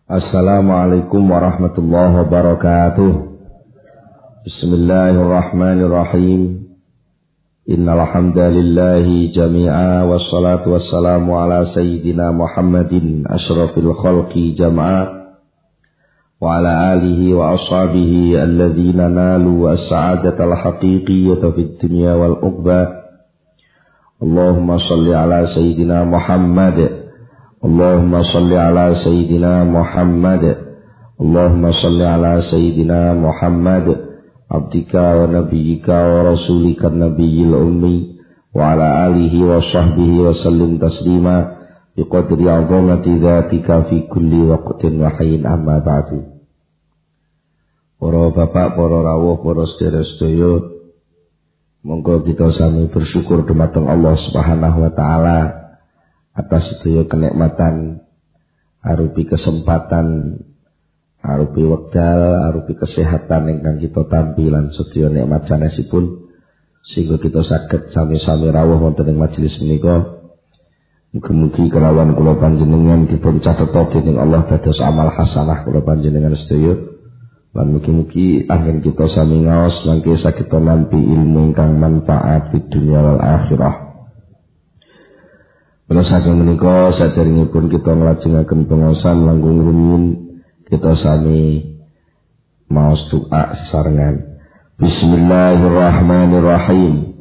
Assalamualaikum warahmatullahi wabarakatuh. Bismillahirrahmanirrahim. Innal hamdalillahi jami'a wassalatu wassalamu ala sayyidina Muhammadin asyrafil khalqi jam'a wa ala alihi wa ashabihi alladhina nalu as-sa'adatal haqiqiyyata fid dunya wal uqba. Allahumma shalli ala sayyidina Muhammad. Allahumma shalli ala sayyidina Muhammad. Allahumma shalli ala sayyidina Muhammad abdika wa nabiyyika wa rasulika nabiyil ummi wa ala alihi wa sahbihi wa sallim taslima biqadri 'azamati dzatika fi kulli waqtin wa hayyin amma ba'du. Para bapak, para rawuh, para sedherek-sedherek, monggo kita sami bersyukur dumateng Allah Subhanahu wa taala atas sedaya kenikmatan arupi kesempatan, arupi wekdal, arupi kesehatan ingkang kita tampi lan sedaya nikmat sanesipun sehingga kita saged sami-sami rawuh wonten ing majelis menika. Mugi-mugi kelawan kula panjenengan dipun catheta dening Allah dados amal hasanah kula panjenengan sedaya. Lan mugi-mugi anggen kita sami ngaos mangke saged nampi ilmu ingkang manfaat di dunia wal akhirah. Pada saat menika saderengipun kita nglajengaken pengaosan langkung rumiyin kita sami maos doa sesarengan. Bismillahirrahmanirrahim.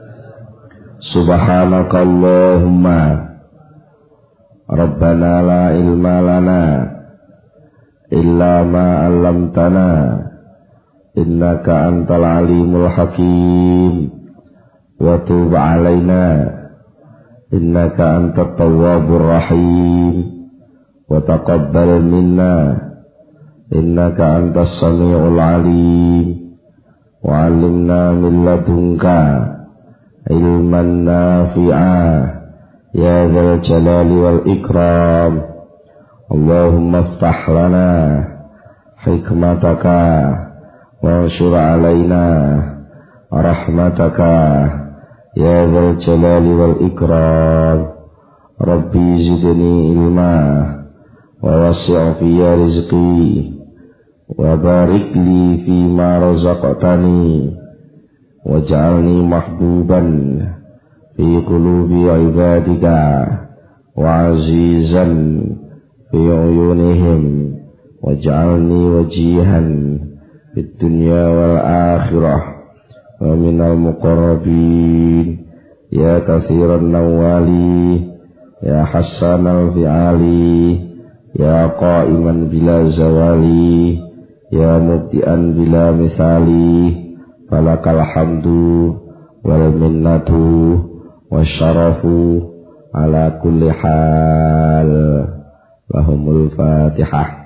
Subhanakallahumma Rabbana la ilma lana illa ma 'allamtana innaka antal alimul hakim wa tub 'alaina innaka antat tawwabur rahim wa taqabbal minna innaka antas samiul alim wa 'allimna min ladunka ilman nafi'a ya dzal jalali wal ikram. Allahumma iftah lana hikmataka wa anshur 'alaina rahmataka ya dzal jalali wal ikram. Rabbi zidni ilma wa wasi' fi rizqi wa barik li fi ma razaqtani waj'alni mahbuban fi qulubi ibadika wa azizan fi uyunihim waj'alni wajihan fid dunya wal akhirah wa minal muqarrabin ya katsiran nawali ya hasanal fi'ali ya qa'iman bila zawali ya mubdi'an bila misali falakal hamdu wal minnatu wasyarafu ala kulli hal. Lahumul Fatihah.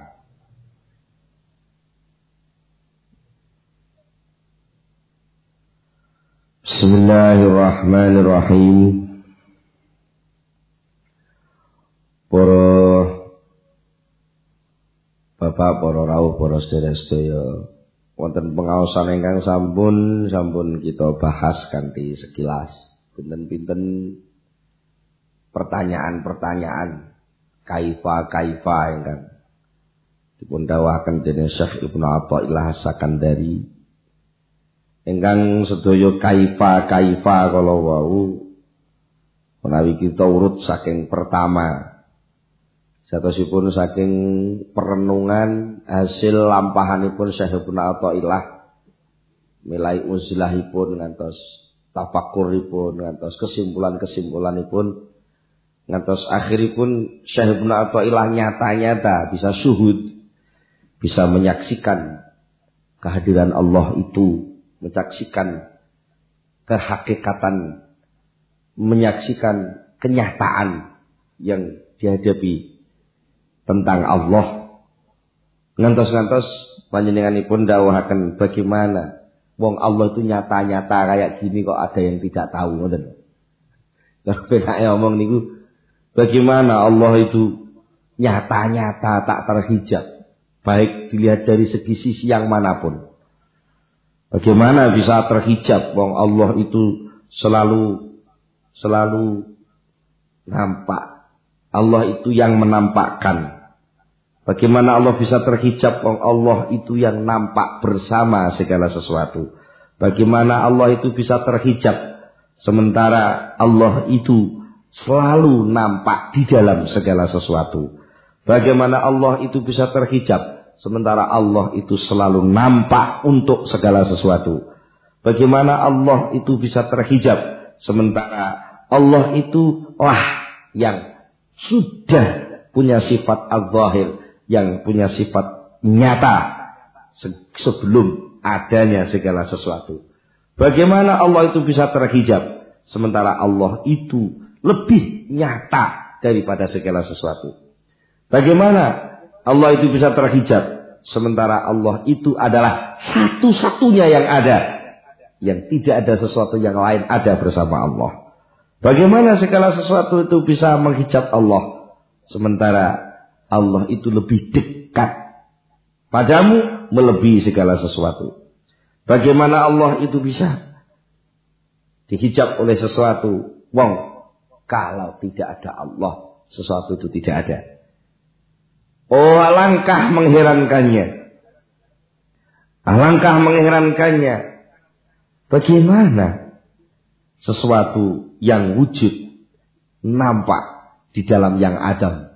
Bismillahirrahmanirrahim. Para bapak, para rawuh, para sedherek-sedherek, wonten pengaosan ingkang sampun kita bahas kanthi sekilas. Pinten-pinten pertanyaan-pertanyaan kaifa ingkang dipun dawuhaken dening Syekh Ibnu Athaillah As-Sakandari ingkang sedaya kaifa kala wau menawi kita urut saking pertama satosipun saking perenungan hasil lampahanipun Syekh Ibnu Athaillah milai uzlahipun ngantos tafakkuripun ngantos kesimpulan-kesimpulanipun ngantos akhiripun Syekh Ibnu Athaillah nyata-nyata bisa syuhud, bisa menyaksikan kehadiran Allah itu, menyaksikan kehakikatan, menyaksikan kenyataan yang dihadapi tentang Allah. Ngantos-ngantos panjenenganipun dawuhaken bagaimana wong Allah itu nyata-nyata kayak gini kok ada yang tidak tahu ngoten. Kalau penake omong niku bagaimana Allah itu nyata-nyata tak terhijab, baik dilihat dari segi sisi yang manapun. Bagaimana bisa terhijab wong Allah itu selalu nampak. Allah itu yang menampakkan. Bagaimana Allah bisa terhijab? Allah itu yang nampak bersama segala sesuatu. Bagaimana Allah itu bisa terhijab sementara Allah itu selalu nampak di dalam segala sesuatu. Bagaimana Allah itu bisa terhijab sementara Allah itu selalu nampak untuk segala sesuatu. Bagaimana Allah itu bisa terhijab sementara Allah itu yang sudah punya sifat az-zahir, yang punya sifat nyata sebelum adanya segala sesuatu. Bagaimana Allah itu bisa terhijab sementara Allah itu lebih nyata daripada segala sesuatu. Bagaimana Allah itu bisa terhijab sementara Allah itu adalah satu-satunya yang ada, yang tidak ada sesuatu yang lain ada bersama Allah. Bagaimana segala sesuatu itu bisa menghijab Allah sementara Allah itu lebih dekat padamu melebihi segala sesuatu. Bagaimana Allah itu bisa dihijab oleh sesuatu? Kalau tidak ada Allah, sesuatu itu tidak ada. Oh, alangkah mengherankannya. Alangkah mengherankannya. Bagaimana sesuatu yang wujud nampak di dalam yang adam.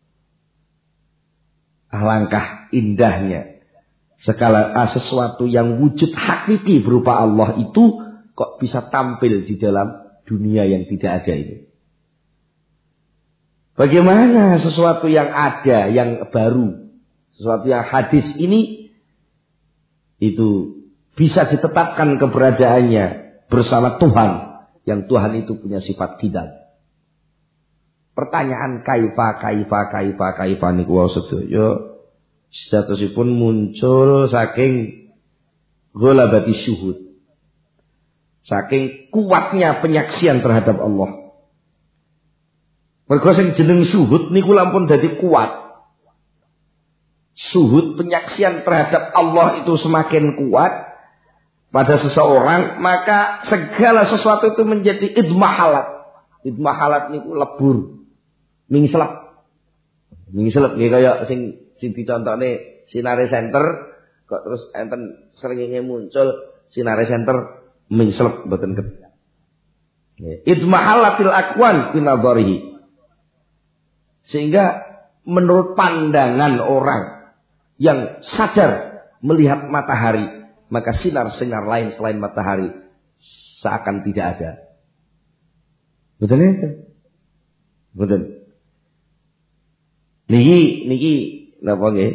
Alangkah indahnya sesuatu yang wujud hakiki berupa Allah itu kok bisa tampil di dalam dunia yang tidak ada ini. Bagaimana sesuatu yang ada, yang baru, sesuatu yang hadis ini itu bisa ditetapkan keberadaannya bersama Tuhan, yang Tuhan itu punya sifat qidam. Pertanyaan kaifa niku wae sedaya statusipun muncul saking ghalabati syuhud. Saking kuatnya penyaksian terhadap Allah. Mergo sing jeneng syuhud niku lampun dadi kuat. Syuhud penyaksian terhadap Allah itu semakin kuat pada seseorang, maka segala sesuatu itu menjadi idmahalat. Idmahalat niku lebur. Mingselep nggih kaya sing dicontone sinare center kok terus enten srengenge muncul sinare center mingselep mboten ketika. Idmahalatil akwan binadharihi. Sehingga menurut pandangan orang yang sadar melihat matahari, maka sinar-sinar lain selain matahari seakan tidak ada. Betul itu? Betul. Niki napa nggih?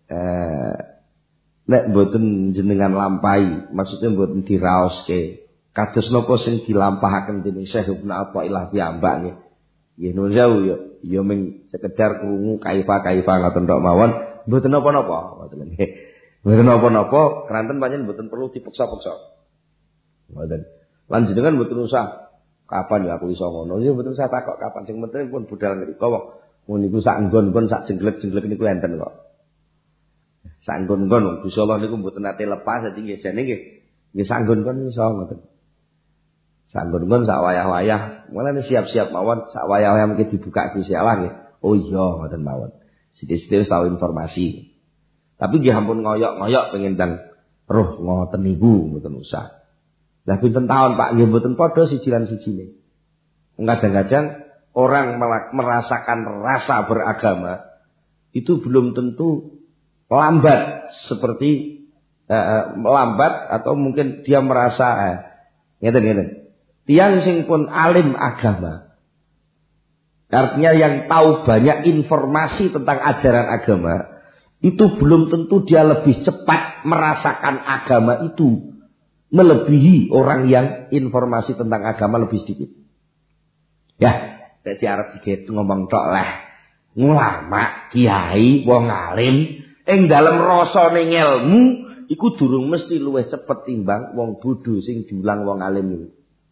Nek mboten jenengan lampahi, maksudnya mboten diraoske. Kados napa sing dilampahaken dening Syekh Ibnu Athaillah piyambak nggih. Nggih nuwun sewu ya mung sekedar krungu kaifa ngoten tok mawon, mboten napa-napa, ngoten nggih. Mboten napa-napa, kranten pancen mboten perlu dipeksa-peksa. Ngoten. Lan jenengan mboten usah kapan ya aku iso ngono. Ya mboten usah takok kapan, sing penting pun budal ngrika wong niku sak nggon-nggon sak jengglek-jengglek niku enten kok. Sak nggon-nggon Gusti Allah niku mboten nate lepas dadi nggih jane nggih sak nggon-nggon iso ngoten. Sak nggon-nggon sak wayah-wayah, mulane siap-siap mawon sak wayah-wayah mungkin dibuka Gusti Allah nggih. Oh iya ngoten mawon. Sithik-sithik wis tau informasi. Tapi nggih ampun ngoyok-ngoyok pengen dan roh ngoten niku mboten usah. Lah pinten taun Pak nggih mboten padha siji lan sijine. Kadang-kadang orang merasakan rasa beragama itu belum tentu lambat seperti lambat atau mungkin dia merasa ngeten. Tiang sing pun alim agama, artinya yang tahu banyak informasi tentang ajaran agama, itu belum tentu dia lebih cepat merasakan agama itu melebihi orang yang informasi tentang agama lebih sedikit. Ya, dadi arep diget ngomong tok lah. Ulama, kiai, wong alim ing dalem rasane ngelmu iku durung mesti luwih cepet timbang wong bodho sing diulang wong alim iki.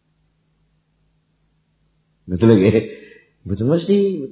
Betul nggih? Betul mesti.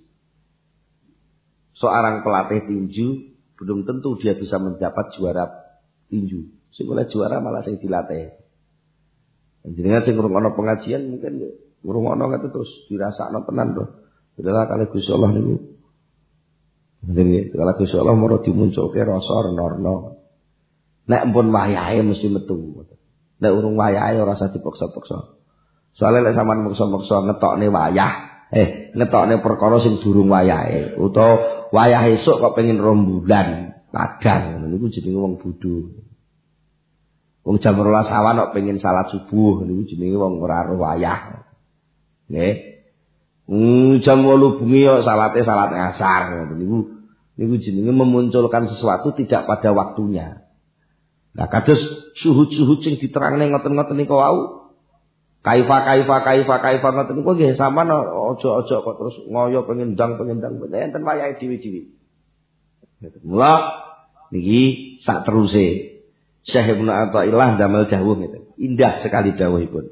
Seorang pelatih tinju belum tentu dia bisa mendapat juara tinju. Sing oleh juara malah sing dilatih. Jenengan sing ngrungokno pengajian mungkin ngrungokno kate terus dirasakno tenan to. Adalah kali Gusti Allah niku Jadi kalau Gusti Allah mau dimunculke rasa renorno. Nek pun wayahe mesti metu. Nek urung wayahe ora usah dipaksa-paksa. Soale lek sampean maksa-maksa ngetokne wayah, ngetokne perkara sing durung wayahe utawa wayah esuk kok pengen 2 bulan, padang niku jenenge wong bodho. Wong jam 12 awan kok pengen salat subuh niku jenenge wong ora ro wayah. Nggih. Jam 8 bengi kok salate salat asar niku jenenge memunculkan sesuatu tidak pada waktunya. Nah, kados suhud-suhud sing diterangne ngoten-ngoten niku wau. Kaifa ngoten niku nggih sampean aja kok terus ngoyo pengen ndang enten wayahe dhewe-dhewe. Mula niki sak teruse Syekh Ibnu Athaillah damel dawuh ngeten. Indah sekali dawuhipun.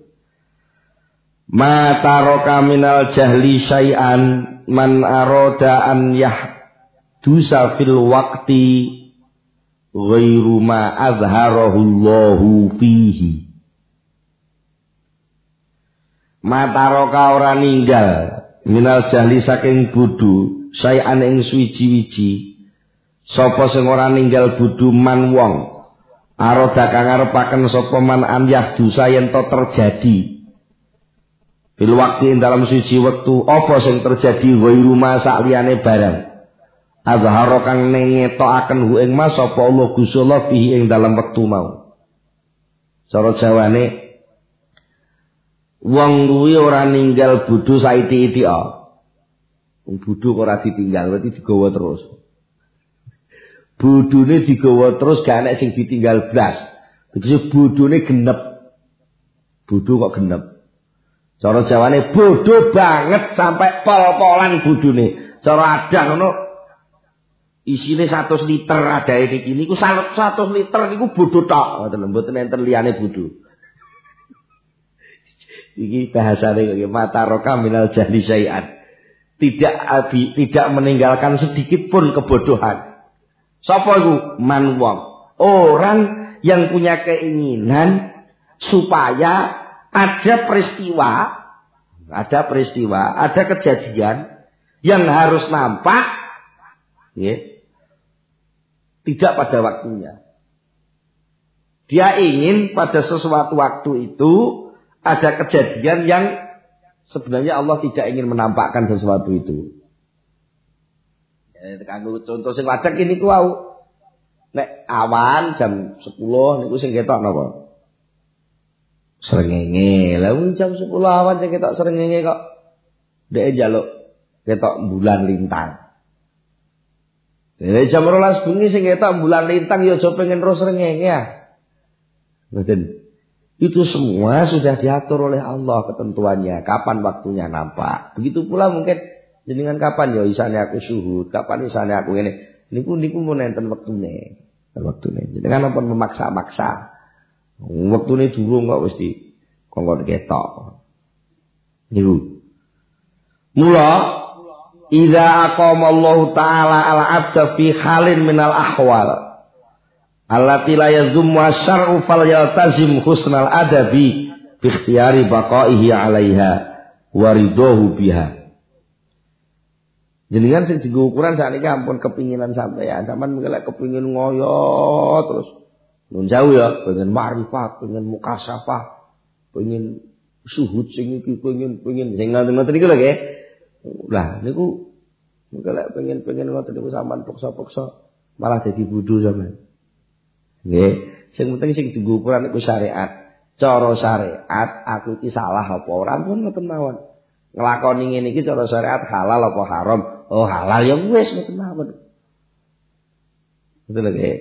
Ma taraka minal jahli syai'an man arada an yahdusa fil waqti ghairu ma azharahu Allahu fihi. Mataroka ora ninggal minal jahli saking bodho sayan ing suwiji-wiji sapa sing ora ninggal bodho man wong aroda kang ngarepaken sapa man an yahdusa yen to terjadi bil waqti dalam suci wektu apa sing terjadi ghairu ma sak liyane barang azharo kang ngetokaken hu ing mas sapa Allah Gusti Allah fihi ing dalam wektu mau. Cara Jawane wong kuwi ora ninggal bodho saiti-iti wong bodho kok ora ditinggal berarti digawa terus. Bodhone digawa terus gak enek sing ditinggal blas. Tegese bodhone genep. Bodho kok genep. Cara Jawane bodho banget sampai pol-polan bodhone. Cara adan ngono isine 100 liter adae niki niku 100 liter niku bodho tok ngoten mboten enten liyane bodho. Iki bahasane kaya mataroka minal jahli syai'an. Tidak meninggalkan sedikit pun kebodohan. Sapa iku? Man wong. Orang yang punya keinginan supaya ada peristiwa, ada kejadian yang harus nampak ya, tidak pada waktunya. Dia ingin pada sesuatu waktu itu ada kejadian yang sebenarnya Allah tidak ingin menampakkan sesuatu itu. Ya, kanggo contoh sing wadhek ini ku wau. Nek awan jam 10 niku sing ketok napa? Srengenge. Lah jam 10 awan sing ketok srengenge kok ndek njaluk ketok bulan lintang. Jam 12 bengi sing ketok bulan lintang ya aja pengen terus srengenge ya. Mboten. Itu semua sudah diatur oleh Allah ketentuannya, kapan waktunya nampak. Begitu pula mungkin jenengan kapan ya isane aku syuhud, kapan isane aku ngene. Niku mun enten wektune. Jenengan ampun memaksa-maksa. Wektune durung kok wis dikongkon ketok. Niku. Mula idza aqamallahu ta'ala al-'abda fi halin minal ahwal allati la yazummu asy-syar'u falyaltazim husnal adabi bi ikhtiyari baqaihi 'alaiha wa ridahu biha. Jenengan sing dienggo ukuran sakniki ampun kepinginan sampean, sampean mengko kepingin ngoyo terus nun jauh ya, pengen ma'rifat, pengen mukasafah, pengen suhud sing iki, pengen sing ngoten-ngoten niku lho nggih. Lah niku mengko pengen ngoten niku sampean paksa-paksa malah dadi bodho sampean. Nggih, sing penting sing dienggo ukuran iku syariat. Cara syariat aku iki salah apa ora pun ngoten mawon. Nglakoni ngene iki cara syariat halal apa haram? Oh, halal ya wis ngoten mawon. Betul nggih.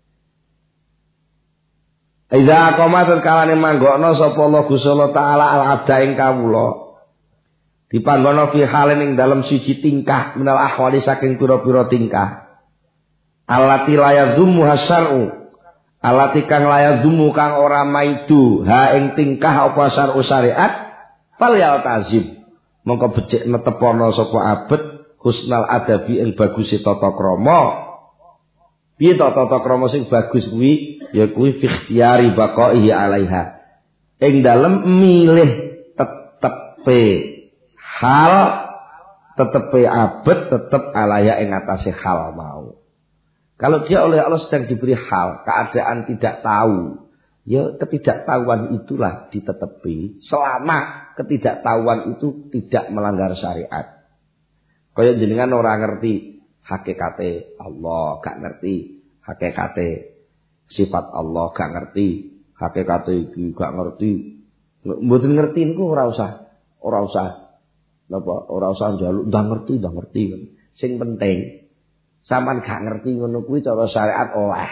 Idza qamatul kalane manggokno sapa Allah Gusti Allah taala al-abda ing kawula. Dipanggono fi halin ing dalem siji tingkah minal ahwali saking pira-pira tingkah. Allati la yadhummu hasyar'u. Allati kang la yadhummu kang ora maidu ha ing tingkah apa syar'u syariat fal yaltazim. Mongko becik netepono sapa abet husnal adabi ing bagus tata krama. Piye tata krama sing bagus kuwi? Ya kuwi fi ikhtiyari baqaihi 'alaiha. Ing dalem milih tetepe hal tetepe abet tetep alaya ing atase hal mau. Kalau dia oleh Allah sedang diberi hal, keadaan tidak tahu, ya ketidaktahuan itulah ditetepi selama ketidaktahuan itu tidak melanggar syariat. Kaya jenengan ora ngerti hakikate Allah, gak ngerti hakikate sifat Allah, gak ngerti hakikate iki, gak ngerti. Mboten ngerti niku ora usah napa ora usah njaluk ndak ngerti. Sing penting sampean gak ngerti ngono kuwi cara syariat oleh.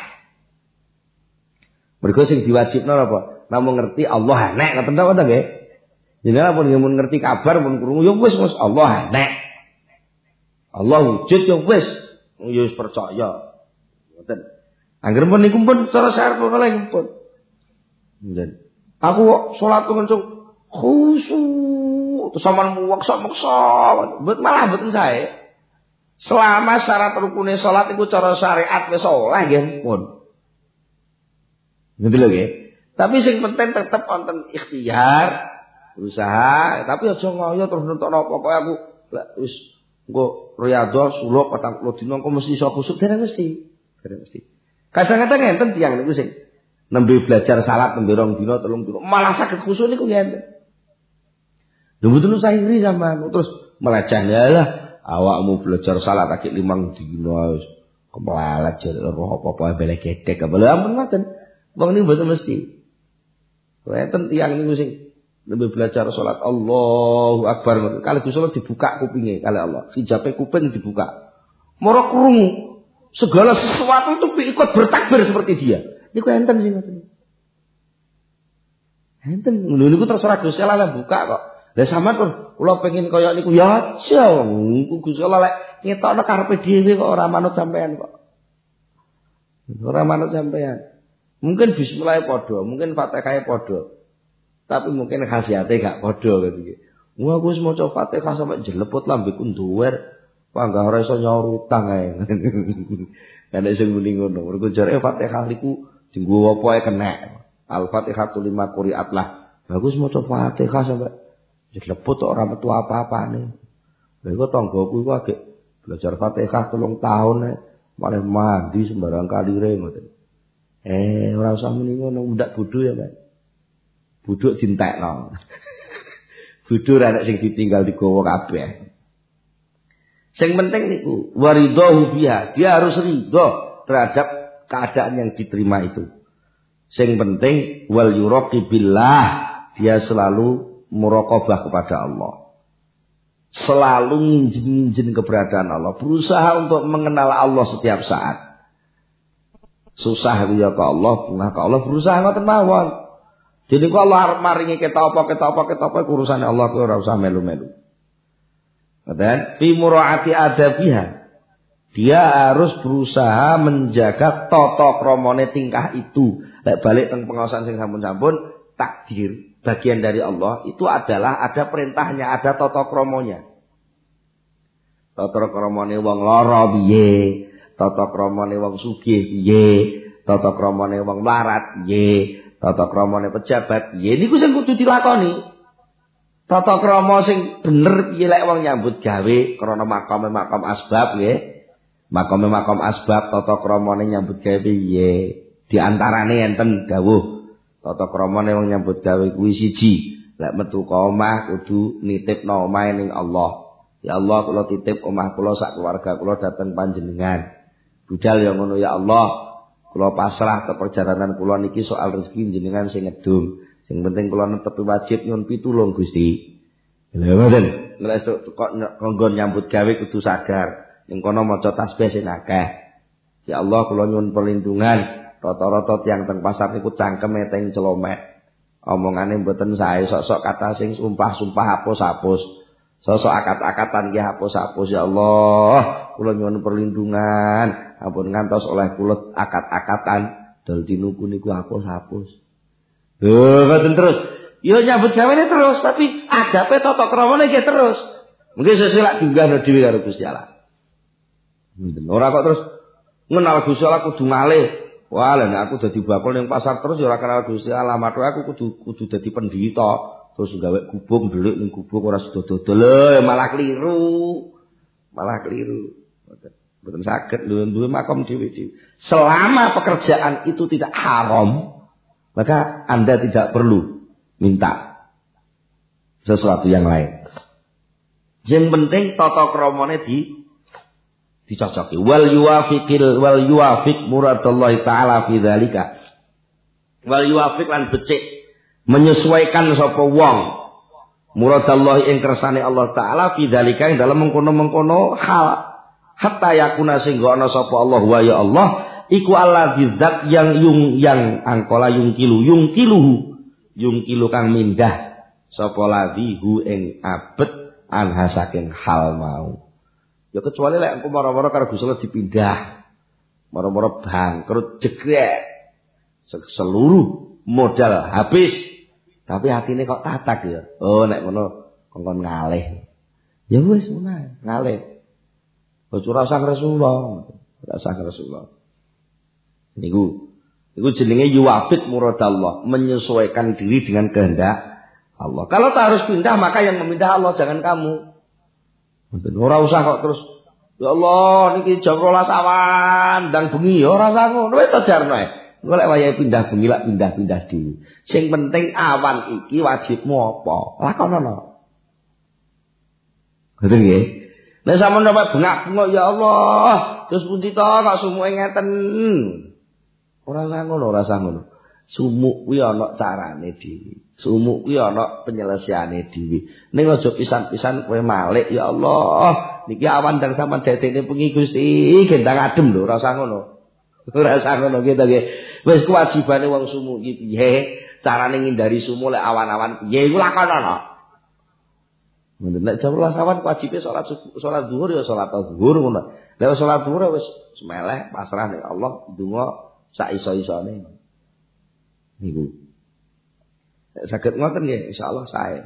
Mergo sing diwajibno apa? Namung ngerti Allah enek, ngoten ta nggih? Jenengan pun ngerti kabar pun krungu ya wis Allah enek. Allah wujud ya wis percaya. Ngoten. Angger pun niku pun cara syariat oleh pun. Nggih. Aku kok salat langsung khusyuk terus sampean meksa. Malah mboten sae. Selama syarat rukune salat iku cara syariat wis oleh nggih pun. Ngerti lho nggih. Tapi sing penting tetep wonten ikhtiar, berusaha, tapi aja ngoyo terus nentokno pokoke aku wis engko riyadhah suluk 40 dina engko mesti iso khusuk dereng mesti. Kadang-kadang enten tiyang niku sing nembe belajar salat nembe 2 dina 3 dina malah saged khusuk niku enten. Lho mboten usah iri sampean terus melajah lah awakmu belajar salat akeh 5 dina wis kepelalat jare roh apa-apa bele gedek apa lha ampun ngoten. Wong niku mboten mesti. Enten tiyang niku sing nembe belajar salat Allahu Akbar kali salat dibuka kupinge kali Allah, hijabe kuping dibuka. Moro krungu segala sesuatu itu ikut bertakbir seperti dia. Niku enten sing ngoten. Enten niku terserah Gusti Allah buka kok. Lah sampean pun kula pengin kaya niku ya aja. Gusti Allah lek ngetokno karepe dhewe kok ora manut sampean kok. Ora manut sampean. Mungkin bismillah padha, mungkin Fatihah padha. Tapi mungkin khasiate gak padha gitu. Wah aku wis maca Fatihah sampe jeleput lambeku nduwer. Panggah ora iso nyaur utang ae. Nek sing muni ngono, mergo jareke Fatihah niku dienggo apa ae kena. Al-Fatihatu lima quri'at lah. Bagus maca Fatihah sampe jeleput ora metu apa-apane. Lha iku tanggoku iku agek belajar Fatihah 3 tahun malah mandi sembarang kalire ngoten. Ora usah muni ngono, ndak bodho ya, Pak. Buduk dintekno. Buduk ra nek sing ditinggal digawa kabeh. Sing penting niku waridahu biha, dia harus ridho terhadap keadaan yang diterima itu. Sing penting wal yuraqibillah, dia selalu muraqabah kepada Allah. Selalu nginjen-nginjen keberadaan Allah, berusaha untuk mengenal Allah setiap saat. Susah ya ke Allah, bunga ke Allah, berusaha ngoten mawon. Jadi kalau Allah maringi kita apa urusane Allah kuwi ora usah melu-melu. Dan fi muraati adabiha, dia harus berusaha menjaga tata kramane tingkah itu. Lek balik teng pengawasan sing sampun-sampun, takdir bagian dari Allah itu adalah ada perintahnya, ada tata kramanya. Tata kramane wong lara piye? Tata kramane wong sugih piye, tata kramane wong mlarat piye, tata kramane pejabat piye, niku sing kudu dilakoni. Tata krama sing bener piye lek wong nyambut gawe krana makam asbab nggih. Makam asbab tata kramane nyambut gawe piye? Di antarane enten dawuh tata kramane wong nyambut gawe kuwi siji, lek metu ka omah kudu nitipno omahe ning Allah. Ya Allah kula titip omah kula sak keluarga kula dhateng panjenengan. Budal ya ngono ya Allah, kula pasrah ke perjalanan kula niki soal rezeki jenengan sing ngedum. Sing penting kula netepi wajib nyuwun pitulung Gusti. Lha ngoten, nek kok nggon nyambut gawe kudu sagar. Ning kono maca tasbih sing akeh. Ya Allah kula nyuwun perlindungan. Rata-rata tiyang teng pasar niku cangkeme teng celomek. Omongane mboten sae, sok-sok kata sing sumpah-sumpah hapus-hapus. Sosok akat-akatan nggih hapus-hapus ya Allah, kula nyuwun perlindungan. Ampun ngantos oleh kula akat-akatan dal tinuku niku hapus-hapus. Lho ngoten terus. Yo nyambut gawene terus tapi adape tata kramane nggih terus. Mungkin seselak diunggahno dhewe karo Gusti Allah. Ora kok terus ngenal Gusti Allah kudu ngalih. Wah, lha nek aku dadi bakul ning pasar terus ya ora kenal Gusti Allah, matur aku kudu dadi pendhita. Terus gawe gubung ndelik ning gubung ora sida dodol malah kliru. malah keliru. Mboten saged duwe makom dhewe-dhewe. Selama pekerjaan itu tidak haram, maka Anda tidak perlu minta sesuatu yang lain. Yang penting tata kramane dicocoki. Wal yuwafiq muradallahi taala fi dzalika. Wal yuwafiq lan becik menyesuaikan sapa wong muradallahi ing kersane Allah taala fi dzalika ing dalem mengkono-mengkono hal hatta yakuna sehingga ana sapa Allah wa ya Allah iku alladzi zat yang angkola yungkilu kang mindah sapa ladzi hu ing abet anha saking hal mau. Ya kecuali lek engko mara-mara karo Gusti Allah dipindah. Mara-mara bangkrut jegrek. Seluruh modal habis. Tapi hatine kok tatak ya. Oh nek ngono kongkon ngalih. Ya wis ngono, ngalih. Ojo rasa Rasulullah. Rasa Rasulullah. Niku jenenge yuwafid muradallah, menyesuaikan diri dengan kehendak Allah. Kalau tak harus pindah maka yang memindah Allah, jangan kamu. Ora usah kok terus ya Allah niki jam 12 awan ndang bengi ora usah ngono wis ajarno ae. Golek wayahe pindah bengi lak pindah-pindah dhewe. Sing penting awan iki wajibmu apa? Lakonono. Ngoten nggih. Nek sampeyan dapat bengak-bengok ya Allah, terus pundi to kok sumuke ngeten. Ora usah ngono. Sumuk kuwi ana carane dhewe. Sumuk kuwi ana penyelesaiane dhewe. Ning aja pisan-pisan kowe malik ya Allah. Niki awan ndang sampean dadene bengi Gusti, gendang adem lho, ora usah ngono. Ora usah ngono gitu nggih. Wis kewajibane wong sumuk iki piye? Carane ngindari sumuk lek awan-awan piye iku lakonono. Nek jam 12 awan wajibe salat zuhur ya salat zuhur ngono. Lek salat zuhur wis semeleh pasrah ning Allah, ndonga sak iso-isone. Niku. Saged ngoten nggih insyaallah sae.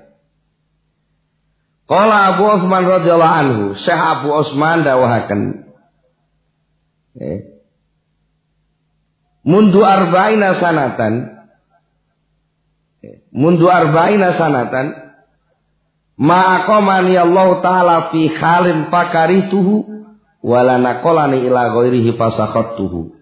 Qala Abu Utsman radhiyallahu anhu, Syekh Abu Utsman dawuhaken. Mundu arba'ina sanatan ma'aqamani Allah taala fi khalin fakarituhu wala naqalani ila ghairihi fasakhattuhu.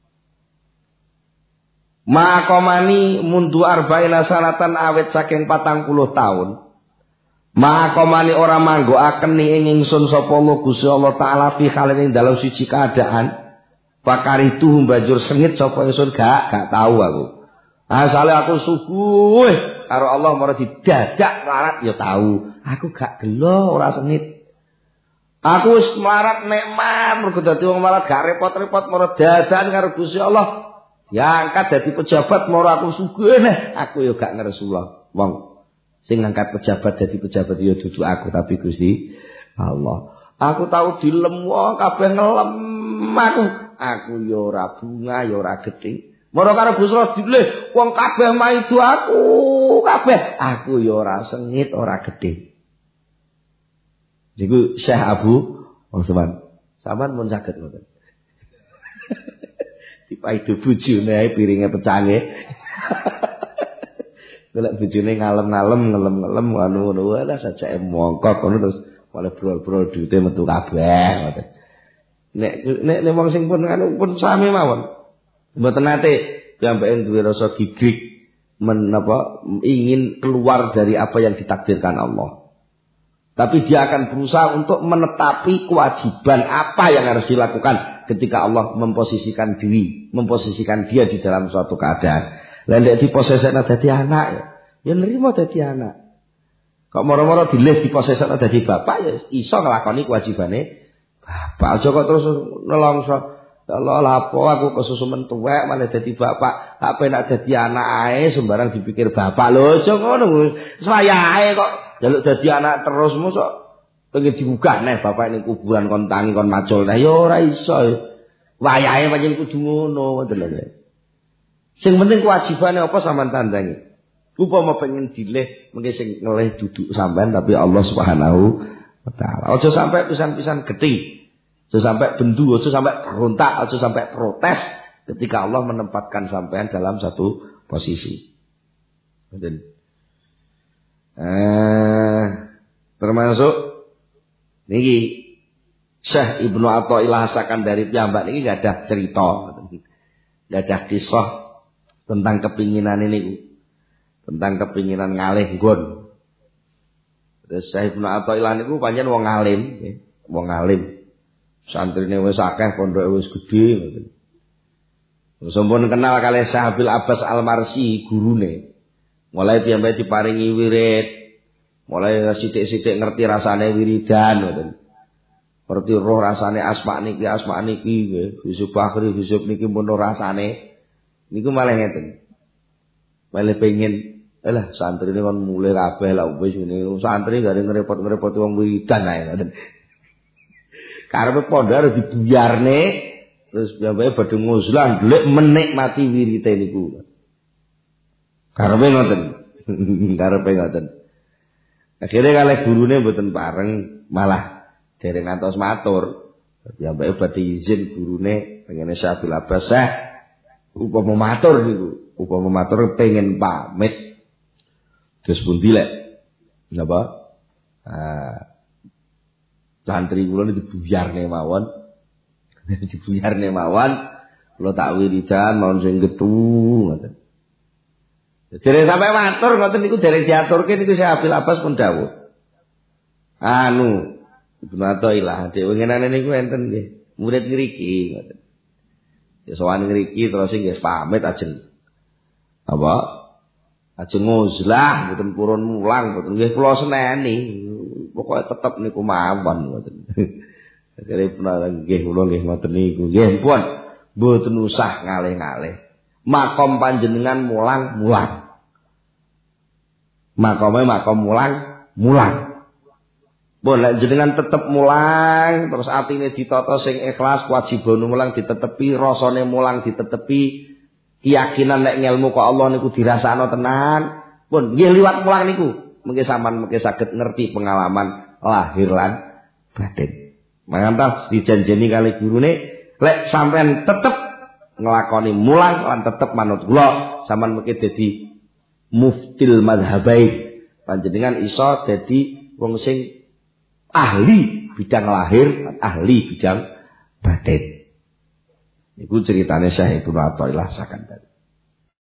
Ma'aqamani mundu arba'ina sanatan awet saking 40 taun. Ma'aqamani ora manggoaken ing ingsun sapa Allah Gusti Allah taala fi khalin ing dalam siji keadaan. Fakarituhu banjur sengit sapa ingsun gak tahu aku. Asale aku suguh karo Allah mara didadak larat ya tahu. Aku gak gelo ora sengit. Aku wis melarat nikmat mergo dadi wong melarat gak repot-repot mara dadan karo Gusti Allah. Ya angkat dadi pejabat mara aku sugih neh. Aku ya gak ngersulah. Wong sing ngangkat pejabat dadi pejabat ya dudu aku tapi Gusti Allah. Aku tahu dilem wong kabeh ngelem aku ya ora bunga ya ora gedhe. Mara karo Gusti Allah dileh wong kabeh maido aku ya ora sengit ora gedhe. Niku Syekh Abu Utsman. Sampeyan mun saged ngoten. Dipaido bojone ae piringe pecange. Golek bojone ngalem-ngalem ngono wae sajake mongkok ngono terus oleh brol-brol duwite metu kabeh ngoten. Nek wong sing pun pun sami mawon. Mboten nate piyambake duwe rasa gigrik ingin keluar dari apa yang ditakdirkan Allah. Tapi dia akan berusaha untuk menetapi kewajiban apa yang harus dilakukan ketika Allah memposisikan dia di dalam suatu keadaan. Lah nek diposesekna dadi anak ya nrimo dadi anak. Kok moro-moro dileh diposesekna dadi bapak ya iso nglakoni kewajibane bapak. Aja kok terus nelongso. Ya Allah lapo aku kesusumen tuwek malah dadi bapak. Tak penak dadi anak ae sembarang dipikir bapak. Lho aja ngono. Sayae kok njaluk dadi anak terus mosok pengen digugah neh bapak ning kuburan kon tangi kon macul. Nah ya ora iso. Wayahe pancen kudu ngono ngoten lho. Sing penting kewajibane apa sampean tandangi. Upama pengen dileh mengke sing ngelih duduk sampean tapi Allah Subhanahu wa taala. Aja sampai pisan-pisan gething. Aja sampai bendu, aja sampai berontak, aja sampai protes ketika Allah menempatkan sampean dalam satu posisi. Ngoten. Termasuk niki Syekh Ibnu Athaillah Sakandari piyambak niki gak ada cerita, gak ada kisah tentang kepinginan ini, tentang kepinginan ngalih nggon. Terus Syekh Ibnu Athaillah niku pancen wong alim, wong alim. Santrine wis akeh, pondoke wis gedhe ngoten. Sampun kenal kalih Syekh Abil Abbas Al-Marsi gurune. Mulai piyambake diparingi wirid, mulai sithik-sithik ngerti rasane wiridan ngoten. Ngerti roh rasane asma niki nggih. Yusuf Fakhri, Yusuf niki pun rasane. Niku malah ngeten. Malah pengen alah santri ini kan mulai kabeh lah wis ngene. Santri gare ngrepot-ngrepoti wong wiridan ae ngoten. Karepe pondok harus dibuyarne terus piyambake badhe nguzlah ndelik menikmati wirite niku. Karepe ngoten. Karepe ngoten. Akhire kalih gurune mboten pareng malah dereng ngantos matur. Piyambake badhe izin gurune pengene Syekh Abdul Abbas upama matur niku, upama matur pengen pamit. Terus pundi lek? Napa? Santri kula niku dibuyarne mawon. Dibuyarne mawon, kula tak wiridan mawon sing gethu ngoten. Dereng sampe matur ngoten niku dereng diaturke niku Syekh Abdul Abbas pun dawuh. Ibnu Athaillah dhewe ngenane niku enten nggih, murid ngriki ngoten. Ya sowan ngriki terus nggih pamit ajeng apa? Ajeng nguzlah mboten purun mulang mboten nggih kula seneni. Pokoke tetep niku mawon ngoten. Sakjane punah nggih kula nggih ngoten niku. Nggih pun mboten usah ngalih-ngalih. Makom panjenengan mulang. Makome makom mulang. Boleh jenengan tetep mulang, terus atine ditata sing ikhlas, kewajiban mulang ditetepi, rasane mulang ditetepi, keyakinan nek ngelmu kok Allah niku dirasakno tenan. Pun nggih liwat mulang niku, mengke sampean mengke saged ngerti pengalaman lahir lan batin. Mangantah dijanjeni kali gurune, lek sampean tetep nglakoni mulang lan tetep manut kula, sampean mengke dadi muftil madhabain. Panjenengan iso dadi wong sing ahli bidang lahir, ahli bidang batin. Iku ceritane Syekh Ibnu Athaillah Sakandari.